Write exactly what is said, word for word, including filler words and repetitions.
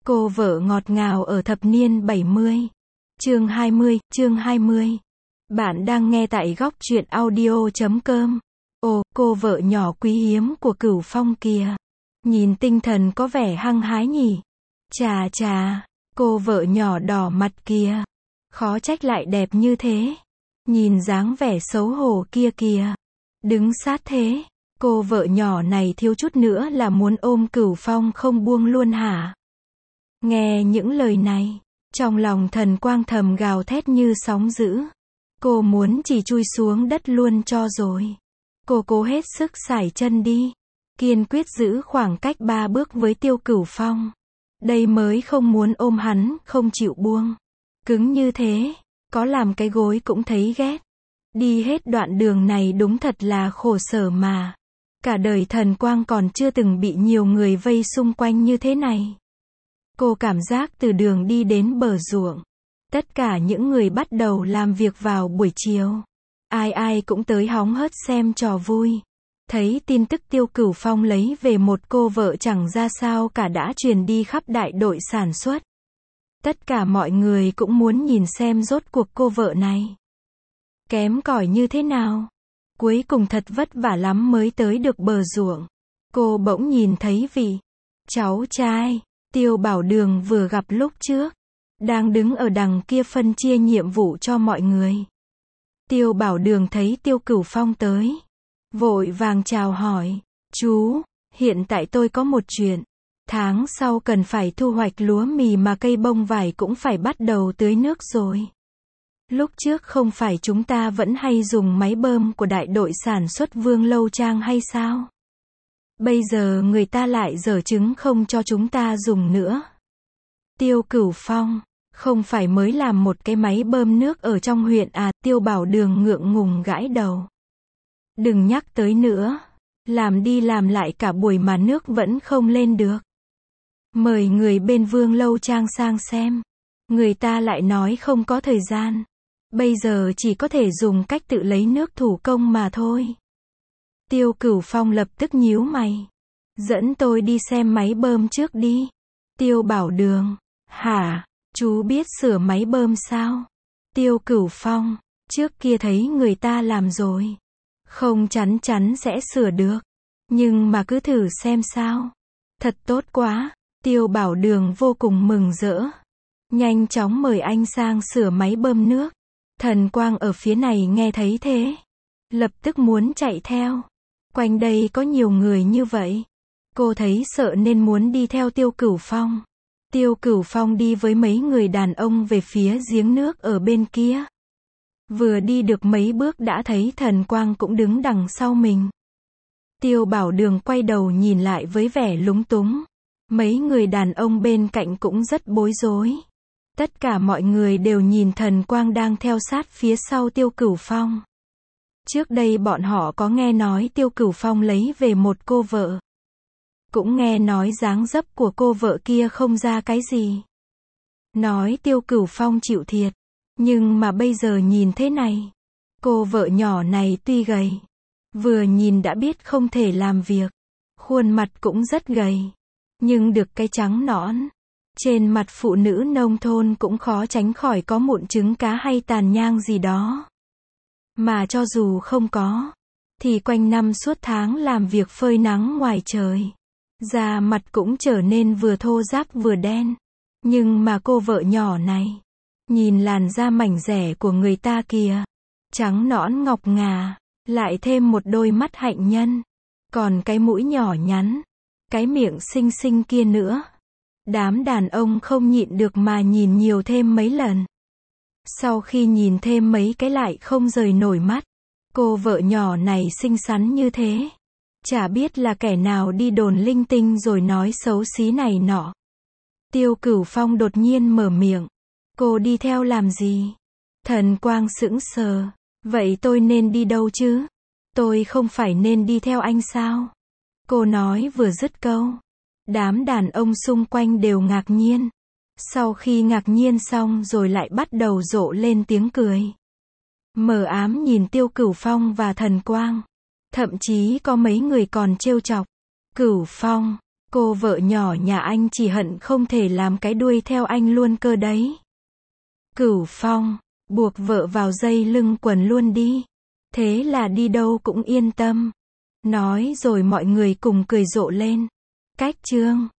Cô vợ ngọt ngào ở thập niên bảy mươi. Chương hai mươi, chương hai mươi. Bạn đang nghe tại góc truyện audio chấm com. Ồ, cô vợ nhỏ quý hiếm của Cửu Phong kìa. Nhìn tinh thần có vẻ hăng hái nhỉ. Chà chà, cô vợ nhỏ đỏ mặt kìa. Khó trách lại đẹp như thế. Nhìn dáng vẻ xấu hổ kia kìa. Đứng sát thế. Cô vợ nhỏ này thiếu chút nữa là muốn ôm Cửu Phong không buông luôn hả? Nghe những lời này, trong lòng Thần Quang thầm gào thét như sóng dữ. Cô muốn chỉ chui xuống đất luôn cho rồi. Cô cố hết sức sải chân đi, kiên quyết giữ khoảng cách ba bước với Tiêu Cửu Phong. Đây mới không muốn ôm hắn, không chịu buông. Cứng như thế, có làm cái gối cũng thấy ghét. Đi hết đoạn đường này đúng thật là khổ sở mà. Cả đời Thần Quang còn chưa từng bị nhiều người vây xung quanh như thế này. Cô cảm giác từ đường đi đến bờ ruộng, tất cả những người bắt đầu làm việc vào buổi chiều. Ai ai cũng tới hóng hớt xem trò vui. Thấy tin tức Tiêu Cửu Phong lấy về một cô vợ chẳng ra sao cả đã truyền đi khắp đại đội sản xuất. Tất cả mọi người cũng muốn nhìn xem rốt cuộc cô vợ này kém cỏi như thế nào. Cuối cùng thật vất vả lắm mới tới được bờ ruộng. Cô bỗng nhìn thấy vị cháu trai Tiêu Bảo Đường vừa gặp lúc trước, đang đứng ở đằng kia phân chia nhiệm vụ cho mọi người. Tiêu Bảo Đường thấy Tiêu Cửu Phong tới, vội vàng chào hỏi, chú, hiện tại tôi có một chuyện. Tháng sau cần phải thu hoạch lúa mì mà cây bông vải cũng phải bắt đầu tưới nước rồi. Lúc trước không phải chúng ta vẫn hay dùng máy bơm của đại đội sản xuất Vương Lâu Trang hay sao? Bây giờ người ta lại giở trứng không cho chúng ta dùng nữa. Tiêu Cửu Phong, không phải mới làm một cái máy bơm nước ở trong huyện à? Tiêu Bảo Đường ngượng ngùng gãi đầu. Đừng nhắc tới nữa, làm đi làm lại cả buổi mà nước vẫn không lên được. Mời người bên Vương Lâu Trang sang xem. Người ta lại nói không có thời gian. Bây giờ chỉ có thể dùng cách tự lấy nước thủ công mà thôi. Tiêu Cửu Phong lập tức nhíu mày. Dẫn tôi đi xem máy bơm trước đi. Tiêu Bảo Đường, hả, chú biết sửa máy bơm sao? Tiêu Cửu Phong, trước kia thấy người ta làm rồi. Không chắn chắn sẽ sửa được. Nhưng mà cứ thử xem sao. Thật tốt quá. Tiêu Bảo Đường vô cùng mừng rỡ. Nhanh chóng mời anh sang sửa máy bơm nước. Thần Quang ở phía này nghe thấy thế, lập tức muốn chạy theo. Quanh đây có nhiều người như vậy. Cô thấy sợ nên muốn đi theo Tiêu Cửu Phong. Tiêu Cửu Phong đi với mấy người đàn ông về phía giếng nước ở bên kia. Vừa đi được mấy bước đã thấy Thần Quang cũng đứng đằng sau mình. Tiêu Bảo Đường quay đầu nhìn lại với vẻ lúng túng. Mấy người đàn ông bên cạnh cũng rất bối rối. Tất cả mọi người đều nhìn Thần Quang đang theo sát phía sau Tiêu Cửu Phong. Trước đây bọn họ có nghe nói Tiêu Cửu Phong lấy về một cô vợ. Cũng nghe nói dáng dấp của cô vợ kia không ra cái gì. Nói Tiêu Cửu Phong chịu thiệt. Nhưng mà bây giờ nhìn thế này. Cô vợ nhỏ này tuy gầy. Vừa nhìn đã biết không thể làm việc. Khuôn mặt cũng rất gầy. Nhưng được cái trắng nõn. Trên mặt phụ nữ nông thôn cũng khó tránh khỏi có mụn trứng cá hay tàn nhang gì đó. Mà cho dù không có, thì quanh năm suốt tháng làm việc phơi nắng ngoài trời, da mặt cũng trở nên vừa thô ráp vừa đen. Nhưng mà cô vợ nhỏ này, nhìn làn da mảnh dẻ của người ta kìa, trắng nõn ngọc ngà, lại thêm một đôi mắt hạnh nhân, còn cái mũi nhỏ nhắn, cái miệng xinh xinh kia nữa. Đám đàn ông không nhịn được mà nhìn nhiều thêm mấy lần. Sau khi nhìn thêm mấy cái lại không rời nổi mắt. Cô vợ nhỏ này xinh xắn như thế. Chả biết là kẻ nào đi đồn linh tinh rồi nói xấu xí này nọ. Tiêu Cửu Phong đột nhiên mở miệng. Cô đi theo làm gì? Thần Quang sững sờ. Vậy tôi nên đi đâu chứ? Tôi không phải nên đi theo anh sao? Cô nói vừa dứt câu. Đám đàn ông xung quanh đều ngạc nhiên. Sau khi ngạc nhiên xong rồi lại bắt đầu rộ lên tiếng cười. Mờ ám nhìn Tiêu Cửu Phong và Thần Quang. Thậm chí có mấy người còn trêu chọc. Cửu Phong, Cô vợ nhỏ nhà anh chỉ hận không thể làm cái đuôi theo anh luôn cơ đấy. Cửu Phong, buộc vợ vào dây lưng quần luôn đi. Thế là đi đâu cũng yên tâm. Nói rồi mọi người cùng cười rộ lên. Cách chương